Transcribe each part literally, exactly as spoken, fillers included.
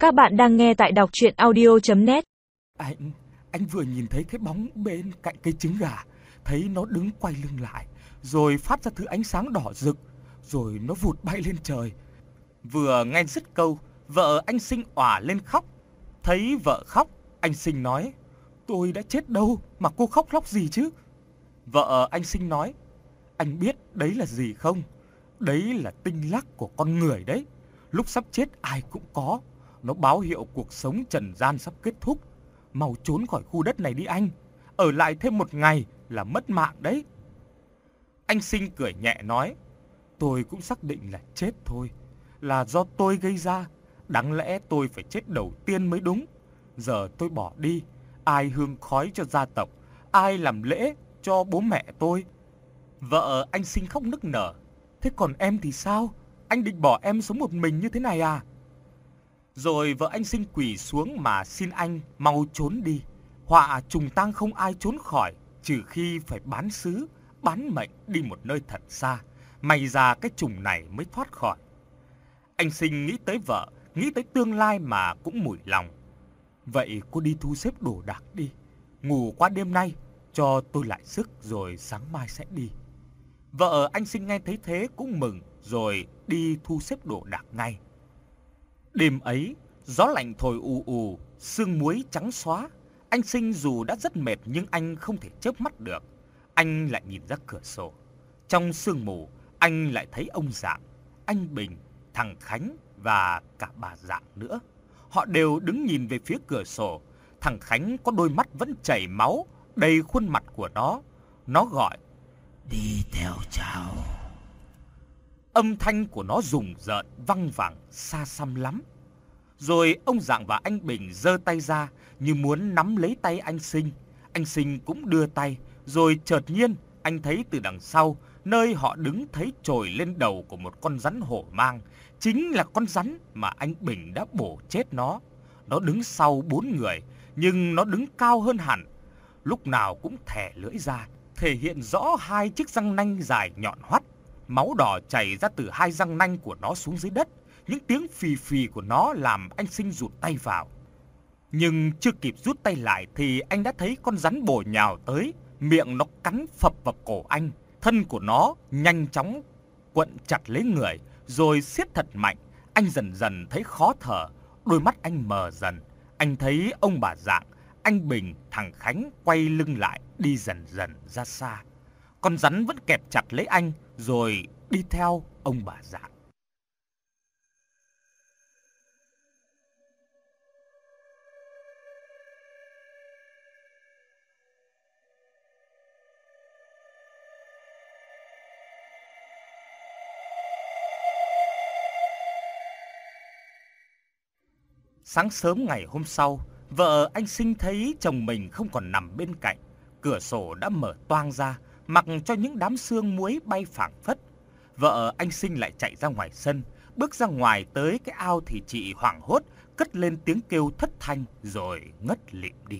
Các bạn đang nghe tại đọc truyện audio chấm net. Anh, anh vừa nhìn thấy cái bóng bên cạnh cây trứng gà, thấy nó đứng quay lưng lại, rồi phát ra thứ ánh sáng đỏ rực, rồi nó vụt bay lên trời. Vừa nghe dứt câu, vợ anh Sinh òa lên khóc. Thấy vợ khóc, anh Sinh nói: "Tôi đã chết đâu mà cô khóc lóc gì chứ?" Vợ anh Sinh nói: "Anh biết đấy là gì không? Đấy là tinh lắc của con người đấy. Lúc sắp chết ai cũng có. Nó báo hiệu cuộc sống trần gian sắp kết thúc. Mau trốn khỏi khu đất này đi anh. Ở lại thêm một ngày là mất mạng đấy." Anh Sinh cười nhẹ nói: "Tôi cũng xác định là chết thôi. Là do tôi gây ra. Đáng lẽ tôi phải chết đầu tiên mới đúng. Giờ tôi bỏ đi, ai hương khói cho gia tộc, ai làm lễ cho bố mẹ tôi?" Vợ anh Sinh khóc nức nở: "Thế còn em thì sao? Anh định bỏ em sống một mình như thế này à?" Rồi vợ anh Sinh quỳ xuống mà xin anh mau trốn đi. Họa trùng tang không ai trốn khỏi, trừ khi phải bán xứ, bán mệnh đi một nơi thật xa. May ra cái trùng này mới thoát khỏi. Anh Sinh nghĩ tới vợ, nghĩ tới tương lai mà cũng mủi lòng. "Vậy cô đi thu xếp đồ đạc đi. Ngủ qua đêm nay, cho tôi lại sức rồi sáng mai sẽ đi." Vợ anh Sinh nghe thấy thế cũng mừng, rồi đi thu xếp đồ đạc ngay. Đêm ấy, gió lạnh thổi ù ù, sương muối trắng xóa. Anh Sinh dù đã rất mệt nhưng anh không thể chớp mắt được. Anh lại nhìn ra cửa sổ. Trong sương mù, anh lại thấy ông Dạng, anh Bình, thằng Khánh và cả bà Dạng nữa. Họ đều đứng nhìn về phía cửa sổ. Thằng Khánh có đôi mắt vẫn chảy máu đầy khuôn mặt của nó. Nó gọi: "Đi theo cháu." Âm thanh của nó rùng rợn văng vẳng xa xăm lắm. Rồi ông Dạng và anh Bình giơ tay ra như muốn nắm lấy tay anh Sinh. Anh Sinh cũng đưa tay, rồi chợt nhiên anh thấy từ đằng sau, nơi họ đứng thấy trồi lên đầu của một con rắn hổ mang, chính là con rắn mà anh Bình đã bổ chết nó. Nó đứng sau bốn người, nhưng nó đứng cao hơn hẳn, lúc nào cũng thè lưỡi ra, thể hiện rõ hai chiếc răng nanh dài nhọn hoắt. Máu đỏ chảy ra từ hai răng nanh của nó xuống dưới đất. Những tiếng phì phì của nó làm anh Sinh rụt tay vào. Nhưng chưa kịp rút tay lại thì anh đã thấy con rắn bổ nhào tới, miệng nó cắn phập vào cổ anh. Thân của nó nhanh chóng quặn chặt lấy người, rồi siết thật mạnh. Anh dần dần thấy khó thở, đôi mắt anh mờ dần. Anh thấy ông bà Dạng, anh Bình, thằng Khánh quay lưng lại đi dần dần ra xa. Con rắn vẫn kẹp chặt lấy anh, rồi đi theo ông bà Dạng. Sáng sớm ngày hôm sau, vợ anh Sinh thấy chồng mình không còn nằm bên cạnh. Cửa sổ đã mở toang ra, mặc cho những đám sương muối bay phảng phất. Vợ anh Sinh lại chạy ra ngoài sân, bước ra ngoài tới cái ao thì chị hoảng hốt cất lên tiếng kêu thất thanh rồi ngất lịm đi.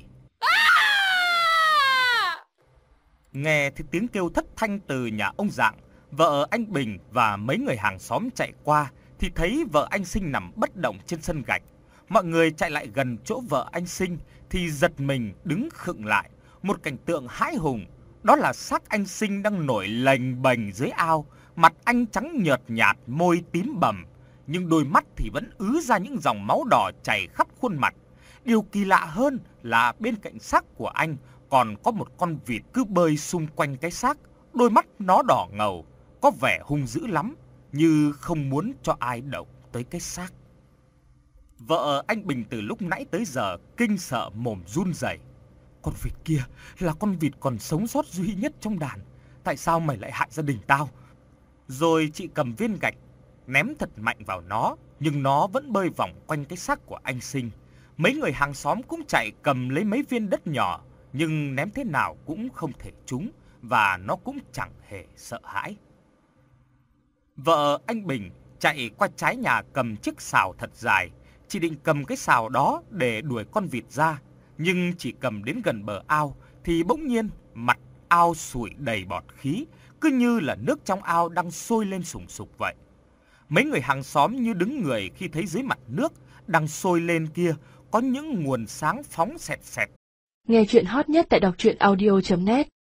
Nghe thấy tiếng kêu thất thanh từ nhà ông Dạng, vợ anh Bình và mấy người hàng xóm chạy qua thì thấy vợ anh Sinh nằm bất động trên sân gạch. Mọi người chạy lại gần chỗ vợ anh Sinh thì giật mình đứng khựng lại. Một cảnh tượng hãi hùng, đó là xác anh Sinh đang nổi lềnh bềnh dưới ao. Mặt anh trắng nhợt nhạt, môi tím bầm, nhưng đôi mắt thì vẫn ứ ra những dòng máu đỏ chảy khắp khuôn mặt. Điều kỳ lạ hơn là bên cạnh xác của anh còn có một con vịt cứ bơi xung quanh cái xác. Đôi mắt nó đỏ ngầu, có vẻ hung dữ lắm, như không muốn cho ai động tới cái xác. Vợ anh Bình từ lúc nãy tới giờ kinh sợ mồm run rẩy. "Con vịt kia là con vịt còn sống sót duy nhất trong đàn. Tại sao mày lại hại gia đình tao?" Rồi chị cầm viên gạch ném thật mạnh vào nó, nhưng nó vẫn bơi vòng quanh cái xác của anh Sinh. Mấy người hàng xóm cũng chạy cầm lấy mấy viên đất nhỏ, nhưng ném thế nào cũng không thể trúng, và nó cũng chẳng hề sợ hãi. Vợ anh Bình chạy qua trái nhà cầm chiếc sào thật dài. Chị định cầm cái sào đó để đuổi con vịt ra, nhưng chỉ cầm đến gần bờ ao thì bỗng nhiên mặt ao sủi đầy bọt khí, cứ như là nước trong ao đang sôi lên sùng sục vậy. Mấy người hàng xóm như đứng người khi thấy dưới mặt nước đang sôi lên kia có những nguồn sáng phóng xẹt xẹt. Nghe chuyện hot nhất tại đọc truyện audio chấm net